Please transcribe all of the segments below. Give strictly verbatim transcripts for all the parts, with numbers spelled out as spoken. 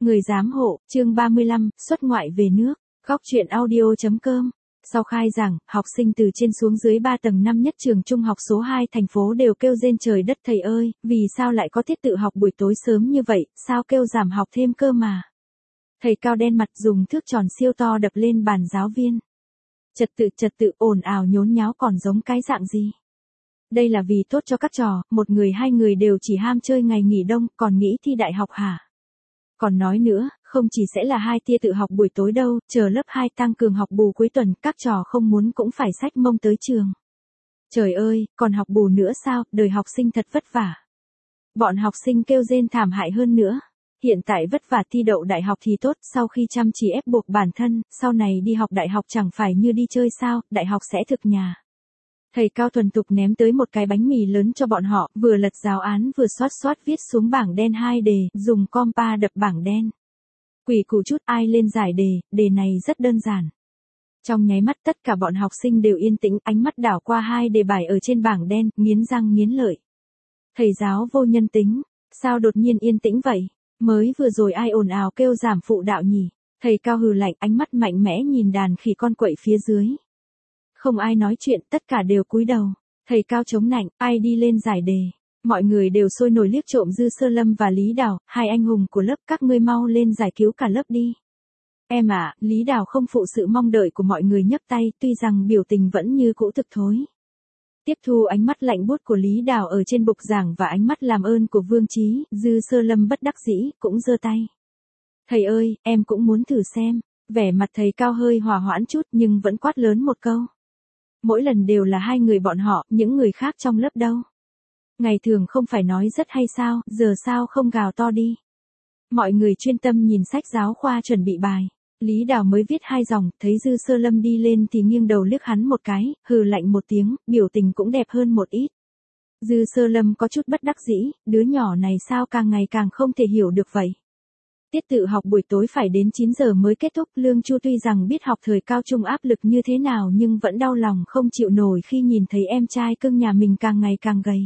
Người giám hộ, chương ba mươi lăm, xuất ngoại về nước, góc truyện audio chấm com. Sau khai giảng, học sinh từ trên xuống dưới ba tầng năm nhất trường trung học số hai thành phố đều kêu rên trời đất thầy ơi, vì sao lại có tiết tự học buổi tối sớm như vậy, sao kêu giảm học thêm cơ mà. Thầy cao đen mặt dùng thước tròn siêu to đập lên bàn giáo viên. Trật tự trật tự ồn ào nhốn nháo còn giống cái dạng gì. Đây là vì tốt cho các trò, một người hai người đều chỉ ham chơi ngày nghỉ đông, còn nghĩ thi đại học hả? Còn nói nữa, không chỉ sẽ là hai tia tự học buổi tối đâu, chờ lớp hai tăng cường học bù cuối tuần, các trò không muốn cũng phải xách mông tới trường. Trời ơi, còn học bù nữa sao, đời học sinh thật vất vả. Bọn học sinh kêu rên thảm hại hơn nữa. Hiện tại vất vả thi đậu đại học thì tốt, sau khi chăm chỉ ép buộc bản thân, sau này đi học đại học chẳng phải như đi chơi sao, đại học sẽ thực nhà. Thầy cao thuần tục ném tới một cái bánh mì lớn cho bọn họ, vừa lật giáo án vừa xoát xoát viết xuống bảng đen hai đề, dùng compa đập bảng đen. Quỷ củ chút ai lên giải đề, đề này rất đơn giản. Trong nháy mắt tất cả bọn học sinh đều yên tĩnh, ánh mắt đảo qua hai đề bài ở trên bảng đen, nghiến răng nghiến lợi. Thầy giáo vô nhân tính, sao đột nhiên yên tĩnh vậy? Mới vừa rồi ai ồn ào kêu giảm phụ đạo nhỉ? Thầy cao hừ lạnh, ánh mắt mạnh mẽ nhìn đàn khỉ con quậy phía dưới. Không ai nói chuyện, tất cả đều cúi đầu. Thầy cao chống nạnh, ai đi lên giải đề. Mọi người đều sôi nổi liếc trộm Dư Sơ Lâm và Lý Đào, hai anh hùng của lớp, các ngươi mau lên giải cứu cả lớp đi. Em à, Lý Đào không phụ sự mong đợi của mọi người nhấc tay, tuy rằng biểu tình vẫn như cũ thực thối. Tiếp thu ánh mắt lạnh buốt của Lý Đào ở trên bục giảng và ánh mắt làm ơn của Vương Chí, Dư Sơ Lâm bất đắc dĩ, cũng giơ tay. Thầy ơi, em cũng muốn thử xem. Vẻ mặt thầy cao hơi hòa hoãn chút nhưng vẫn quát lớn một câu. Mỗi lần đều là hai người bọn họ, những người khác trong lớp đâu. Ngày thường không phải nói rất hay sao, giờ sao không gào to đi. Mọi người chuyên tâm nhìn sách giáo khoa chuẩn bị bài. Lý Đào mới viết hai dòng, thấy Dư Sơ Lâm đi lên thì nghiêng đầu liếc hắn một cái, hừ lạnh một tiếng, biểu tình cũng đẹp hơn một ít. Dư Sơ Lâm có chút bất đắc dĩ, đứa nhỏ này sao càng ngày càng không thể hiểu được vậy. Tiết tự học buổi tối phải đến chín giờ mới kết thúc, Lương Chu tuy rằng biết học thời cao trung áp lực như thế nào nhưng vẫn đau lòng không chịu nổi khi nhìn thấy em trai cưng nhà mình càng ngày càng gầy.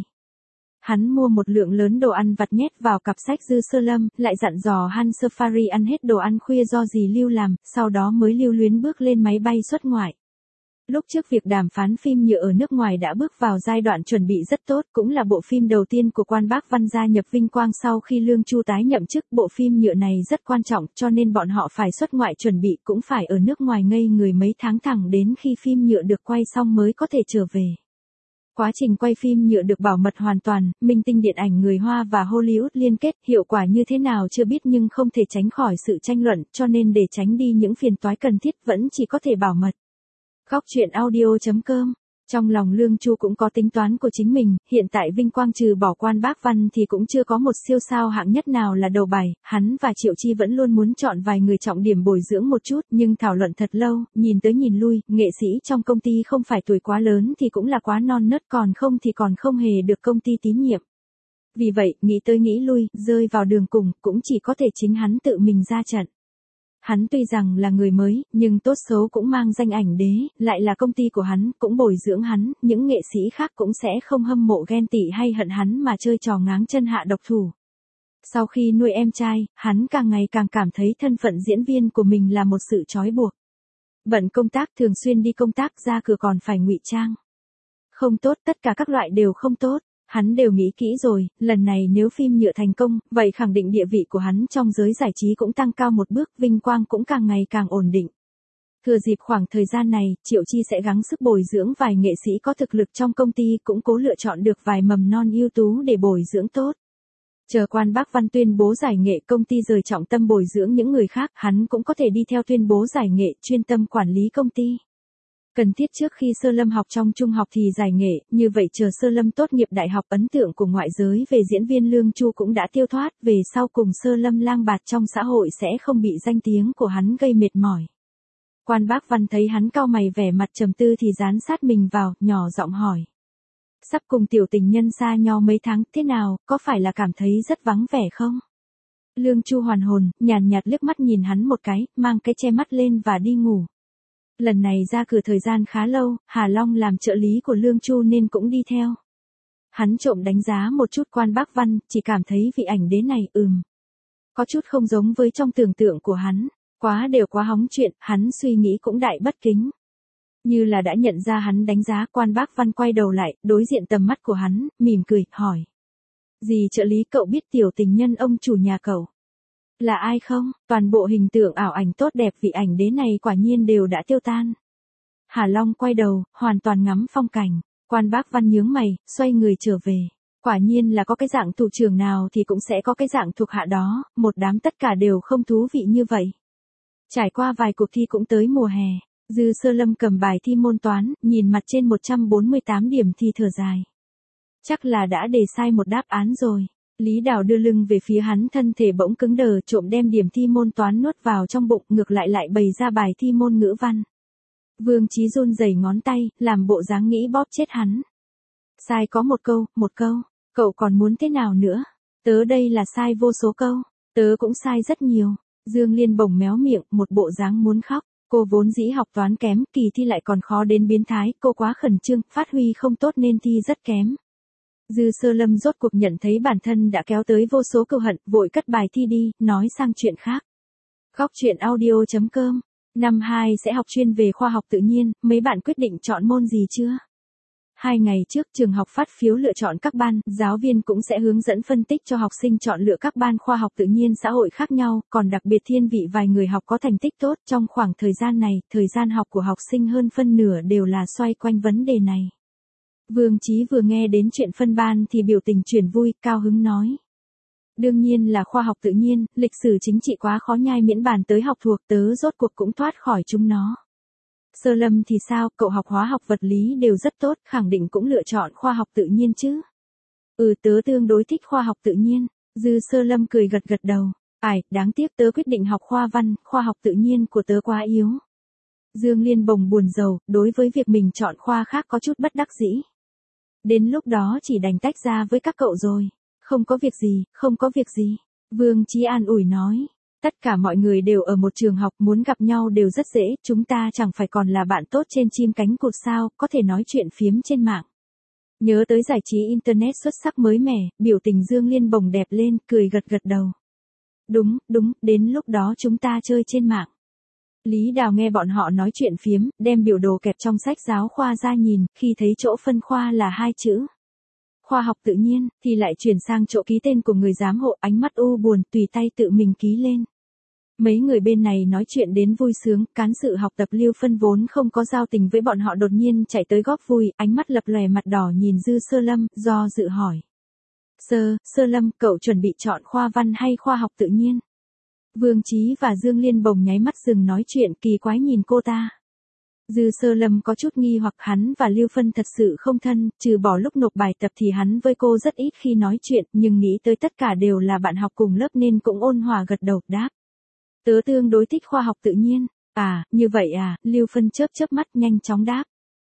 Hắn mua một lượng lớn đồ ăn vặt nhét vào cặp sách Dư Sơ Lâm, lại dặn dò Han Safari ăn hết đồ ăn khuya do dì Lưu làm, sau đó mới lưu luyến bước lên máy bay xuất ngoại. Lúc trước việc đàm phán phim nhựa ở nước ngoài đã bước vào giai đoạn chuẩn bị rất tốt, cũng là bộ phim đầu tiên của Quan Bác Văn gia nhập vinh quang sau khi Lương Chu tái nhậm chức. Bộ phim nhựa này rất quan trọng cho nên bọn họ phải xuất ngoại chuẩn bị, cũng phải ở nước ngoài ngây người mấy tháng thẳng đến khi phim nhựa được quay xong mới có thể trở về. Quá trình quay phim nhựa được bảo mật hoàn toàn, minh tinh điện ảnh người Hoa và Hollywood liên kết, hiệu quả như thế nào chưa biết nhưng không thể tránh khỏi sự tranh luận, cho nên để tránh đi những phiền toái cần thiết vẫn chỉ có thể bảo mật. Góc truyện audio chấm com. Trong lòng Lương Chu cũng có tính toán của chính mình, hiện tại vinh quang trừ bỏ Quan Bác Văn thì cũng chưa có một siêu sao hạng nhất nào là đầu bài, hắn và Triệu Chi vẫn luôn muốn chọn vài người trọng điểm bồi dưỡng một chút, nhưng thảo luận thật lâu, nhìn tới nhìn lui, nghệ sĩ trong công ty không phải tuổi quá lớn thì cũng là quá non nớt, còn không thì còn không hề được công ty tín nhiệm. Vì vậy, nghĩ tới nghĩ lui, rơi vào đường cùng, cũng chỉ có thể chính hắn tự mình ra trận. Hắn tuy rằng là người mới, nhưng tốt xấu cũng mang danh ảnh đế, lại là công ty của hắn, cũng bồi dưỡng hắn, những nghệ sĩ khác cũng sẽ không hâm mộ ghen tị hay hận hắn mà chơi trò ngáng chân hạ độc thủ. Sau khi nuôi em trai, hắn càng ngày càng cảm thấy thân phận diễn viên của mình là một sự trói buộc. Bận công tác, thường xuyên đi công tác, ra cửa còn phải ngụy trang. Không tốt, tất cả các loại đều không tốt. Hắn đều nghĩ kỹ rồi, lần này nếu phim nhựa thành công, vậy khẳng định địa vị của hắn trong giới giải trí cũng tăng cao một bước, vinh quang cũng càng ngày càng ổn định. Thừa dịp khoảng thời gian này, Triệu Chi sẽ gắng sức bồi dưỡng vài nghệ sĩ có thực lực trong công ty, cũng cố lựa chọn được vài mầm non ưu tú để bồi dưỡng tốt. Chờ Quan Bác Văn tuyên bố giải nghệ, công ty rời trọng tâm bồi dưỡng những người khác, hắn cũng có thể đi theo tuyên bố giải nghệ, chuyên tâm quản lý công ty. Cần thiết trước khi Sơ Lâm học trong trung học thì giải nghệ, như vậy chờ Sơ Lâm tốt nghiệp đại học, ấn tượng của ngoại giới về diễn viên Lương Chu cũng đã tiêu thoát, về sau cùng Sơ Lâm lang bạt trong xã hội sẽ không bị danh tiếng của hắn gây mệt mỏi. Quan Bác Văn thấy hắn cau mày vẻ mặt trầm tư thì dán sát mình vào, nhỏ giọng hỏi. Sắp cùng tiểu tình nhân xa nhau mấy tháng, thế nào, có phải là cảm thấy rất vắng vẻ không? Lương Chu hoàn hồn, nhàn nhạt liếc mắt nhìn hắn một cái, mang cái che mắt lên và đi ngủ. Lần này ra cửa thời gian khá lâu, Hà Long làm trợ lý của Lương Chu nên cũng đi theo. Hắn trộm đánh giá một chút Quan Bác Văn, chỉ cảm thấy vị ảnh đế này, ừm. có chút không giống với trong tưởng tượng của hắn. Quá đều quá hóng chuyện, hắn suy nghĩ cũng đại bất kính. Như là đã nhận ra hắn đánh giá, Quan Bác Văn quay đầu lại, đối diện tầm mắt của hắn, mỉm cười, hỏi. Dì trợ lý, cậu biết tiểu tình nhân ông chủ nhà cậu là ai không? Toàn bộ hình tượng ảo ảnh tốt đẹp vị ảnh đế này quả nhiên đều đã tiêu tan. Hà Long quay đầu, hoàn toàn ngắm phong cảnh. Quan Bác Văn nhướng mày, xoay người trở về. Quả nhiên là có cái dạng thủ trưởng nào thì cũng sẽ có cái dạng thuộc hạ đó, một đám tất cả đều không thú vị như vậy. Trải qua vài cuộc thi cũng tới mùa hè, Dư Sơ Lâm cầm bài thi môn toán, nhìn mặt trên một trăm bốn mươi tám điểm thì thở dài. Chắc là đã đề sai một đáp án rồi. Lý Đào đưa lưng về phía hắn, thân thể bỗng cứng đờ, trộm đem điểm thi môn toán nuốt vào trong bụng, ngược lại lại bày ra bài thi môn ngữ văn. Vương Chí run rẩy ngón tay, làm bộ dáng nghĩ bóp chết hắn. Sai có một câu, một câu, cậu còn muốn thế nào nữa? Tớ đây là sai vô số câu, tớ cũng sai rất nhiều. Dương Liên bồng méo miệng, một bộ dáng muốn khóc. Cô vốn dĩ học toán kém, kỳ thi lại còn khó đến biến thái, cô quá khẩn trương, phát huy không tốt nên thi rất kém. Dư Sơ Lâm rốt cuộc nhận thấy bản thân đã kéo tới vô số cừu hận, vội cất bài thi đi, nói sang chuyện khác. Góc truyện audio chấm com. Năm hai sẽ học chuyên về khoa học tự nhiên, mấy bạn quyết định chọn môn gì chưa? Hai ngày trước trường học phát phiếu lựa chọn các ban, giáo viên cũng sẽ hướng dẫn phân tích cho học sinh chọn lựa các ban khoa học tự nhiên xã hội khác nhau, còn đặc biệt thiên vị vài người học có thành tích tốt. Trong khoảng thời gian này, thời gian học của học sinh hơn phân nửa đều là xoay quanh vấn đề này. Vương Chí vừa nghe đến chuyện phân ban thì biểu tình chuyển vui, cao hứng nói. Đương nhiên là khoa học tự nhiên, lịch sử chính trị quá khó nhai, miễn bàn tới học thuộc, tớ rốt cuộc cũng thoát khỏi chúng nó. Sơ Lâm thì sao, cậu học hóa học vật lý đều rất tốt, khẳng định cũng lựa chọn khoa học tự nhiên chứ? Ừ, tớ tương đối thích khoa học tự nhiên. Dư Sơ Lâm cười gật gật đầu. Ai, đáng tiếc tớ quyết định học khoa văn, khoa học tự nhiên của tớ quá yếu. Dương Liên bồng buồn rầu, đối với việc mình chọn khoa khác có chút bất đắc dĩ. Đến lúc đó chỉ đành tách ra với các cậu rồi. Không có việc gì, không có việc gì. Vương Chí an ủi nói. Tất cả mọi người đều ở một trường học, muốn gặp nhau đều rất dễ, chúng ta chẳng phải còn là bạn tốt trên chim cánh cụt sao, có thể nói chuyện phiếm trên mạng. Nhớ tới giải trí Internet xuất sắc mới mẻ, biểu tình Dương Liên bồng đẹp lên, cười gật gật đầu. Đúng, đúng, đến lúc đó chúng ta chơi trên mạng. Lý Đào nghe bọn họ nói chuyện phiếm, đem biểu đồ kẹp trong sách giáo khoa ra nhìn, khi thấy chỗ phân khoa là hai chữ. Khoa học tự nhiên, thì lại chuyển sang chỗ ký tên của người giám hộ, ánh mắt u buồn, tùy tay tự mình ký lên. Mấy người bên này nói chuyện đến vui sướng, cán sự học tập Lưu Phân vốn không có giao tình với bọn họ đột nhiên chạy tới góp vui, ánh mắt lập lòe mặt đỏ nhìn Dư Sơ Lâm, do dự hỏi. Sơ, Sơ Lâm, cậu chuẩn bị chọn khoa văn hay khoa học tự nhiên? Vương Chí và Dương Liên bồng nháy mắt dừng nói chuyện, kỳ quái nhìn cô ta. Dư Sơ Lâm có chút nghi hoặc, hắn và Lưu Phân thật sự không thân, trừ bỏ lúc nộp bài tập thì hắn với cô rất ít khi nói chuyện, nhưng nghĩ tới tất cả đều là bạn học cùng lớp nên cũng ôn hòa gật đầu, đáp. Tớ tương đối thích khoa học tự nhiên. À, như vậy à, Lưu Phân chớp chớp mắt nhanh chóng đáp.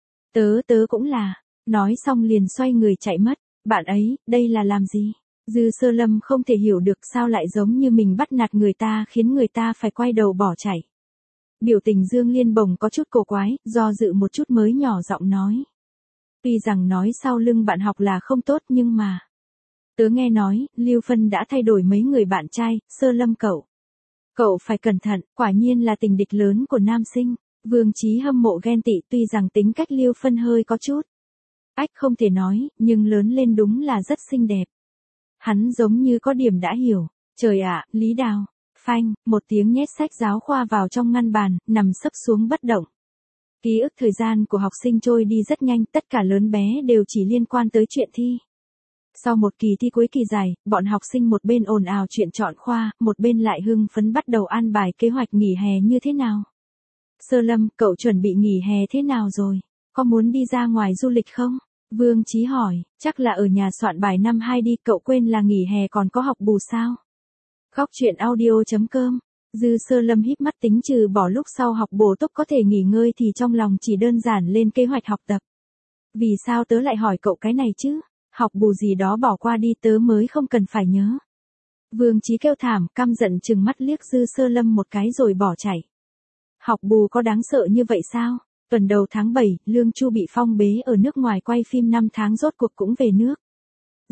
Tớ tớ cũng là. Nói xong liền xoay người chạy mất. Bạn ấy, đây là làm gì? Dư Sơ Lâm không thể hiểu được sao lại giống như mình bắt nạt người ta khiến người ta phải quay đầu bỏ chạy. Biểu tình Dương Liên bồng có chút cổ quái, do dự một chút mới nhỏ giọng nói. Tuy rằng nói sau lưng bạn học là không tốt nhưng mà. Tớ nghe nói, Lưu Phân đã thay đổi mấy người bạn trai, Sơ Lâm cậu. Cậu phải cẩn thận, quả nhiên là tình địch lớn của nam sinh. Vương Chí hâm mộ ghen tị, tuy rằng tính cách Lưu Phân hơi có chút. Ách không thể nói, nhưng lớn lên đúng là rất xinh đẹp. Hắn giống như có điểm đã hiểu. Trời ạ, Lý Đào. Phanh, một tiếng nhét sách giáo khoa vào trong ngăn bàn, nằm sấp xuống bất động. Ký ức thời gian của học sinh trôi đi rất nhanh, tất cả lớn bé đều chỉ liên quan tới chuyện thi. Sau một kỳ thi cuối kỳ dài, bọn học sinh một bên ồn ào chuyện chọn khoa, một bên lại hưng phấn bắt đầu an bài kế hoạch nghỉ hè như thế nào. Sơ Lâm, cậu chuẩn bị nghỉ hè thế nào rồi? Có muốn đi ra ngoài du lịch không? Vương Chí hỏi, chắc là ở nhà soạn bài năm hai đi, cậu quên là nghỉ hè còn có học bù sao? Góc truyện audio chấm com. Dư Sơ Lâm híp mắt tính trừ bỏ lúc sau học bổ túc có thể nghỉ ngơi thì trong lòng chỉ đơn giản lên kế hoạch học tập. Vì sao tớ lại hỏi cậu cái này chứ? Học bù gì đó bỏ qua đi, tớ mới không cần phải nhớ. Vương Chí kêu thảm, căm giận chừng mắt liếc Dư Sơ Lâm một cái rồi bỏ chạy. Học bù có đáng sợ như vậy sao? Tuần đầu tháng bảy, Lương Chu bị phong bế ở nước ngoài quay phim năm tháng rốt cuộc cũng về nước.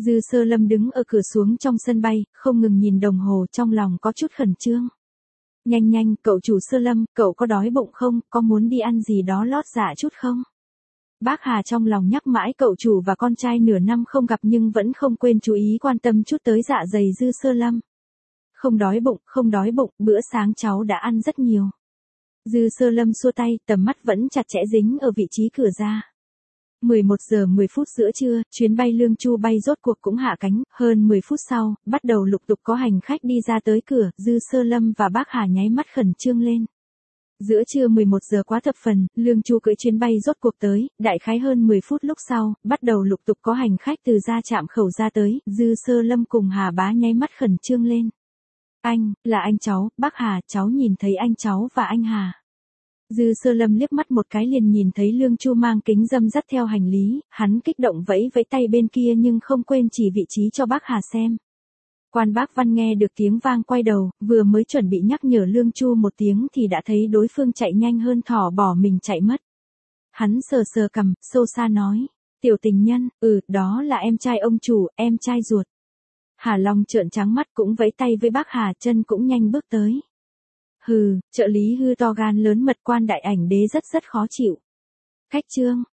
Dư Sơ Lâm đứng ở cửa xuống trong sân bay, không ngừng nhìn đồng hồ, trong lòng có chút khẩn trương. Nhanh nhanh, cậu chủ Sơ Lâm, cậu có đói bụng không, có muốn đi ăn gì đó lót dạ chút không? Bác Hà trong lòng nhắc mãi cậu chủ và con trai nửa năm không gặp nhưng vẫn không quên chú ý quan tâm chút tới dạ dày Dư Sơ Lâm. Không đói bụng, không đói bụng, bữa sáng cháu đã ăn rất nhiều. Dư Sơ Lâm xua tay, tầm mắt vẫn chặt chẽ dính ở vị trí cửa ra. mười một giờ mười phút giữa trưa, chuyến bay Lương Chu bay rốt cuộc cũng hạ cánh, hơn mười phút sau, bắt đầu lục tục có hành khách đi ra tới cửa, Dư Sơ Lâm và bác Hà nháy mắt khẩn trương lên. Giữa trưa mười một giờ quá thập phần, Lương Chu cưỡi chuyến bay rốt cuộc tới, đại khái hơn mười phút lúc sau, bắt đầu lục tục có hành khách từ ra trạm khẩu ra tới, Dư Sơ Lâm cùng Hà Bá nháy mắt khẩn trương lên. Anh, là anh cháu, bác Hà, cháu nhìn thấy anh cháu và anh Hà. Dư Sơ Lâm liếc mắt một cái liền nhìn thấy Lương Chu mang kính râm dắt theo hành lý, hắn kích động vẫy vẫy tay bên kia nhưng không quên chỉ vị trí cho bác Hà xem. Quan bác Văn nghe được tiếng vang quay đầu, vừa mới chuẩn bị nhắc nhở Lương Chu một tiếng thì đã thấy đối phương chạy nhanh hơn thỏ bỏ mình chạy mất. Hắn sờ sờ cằm, sâu xa nói, tiểu tình nhân, ừ, đó là em trai ông chủ, em trai ruột. Hà Long trợn trắng mắt cũng vẫy tay với bác Hà, chân cũng nhanh bước tới. Hừ, trợ lý hư to gan lớn mật quan đại ảnh đế rất rất khó chịu. Khách trương,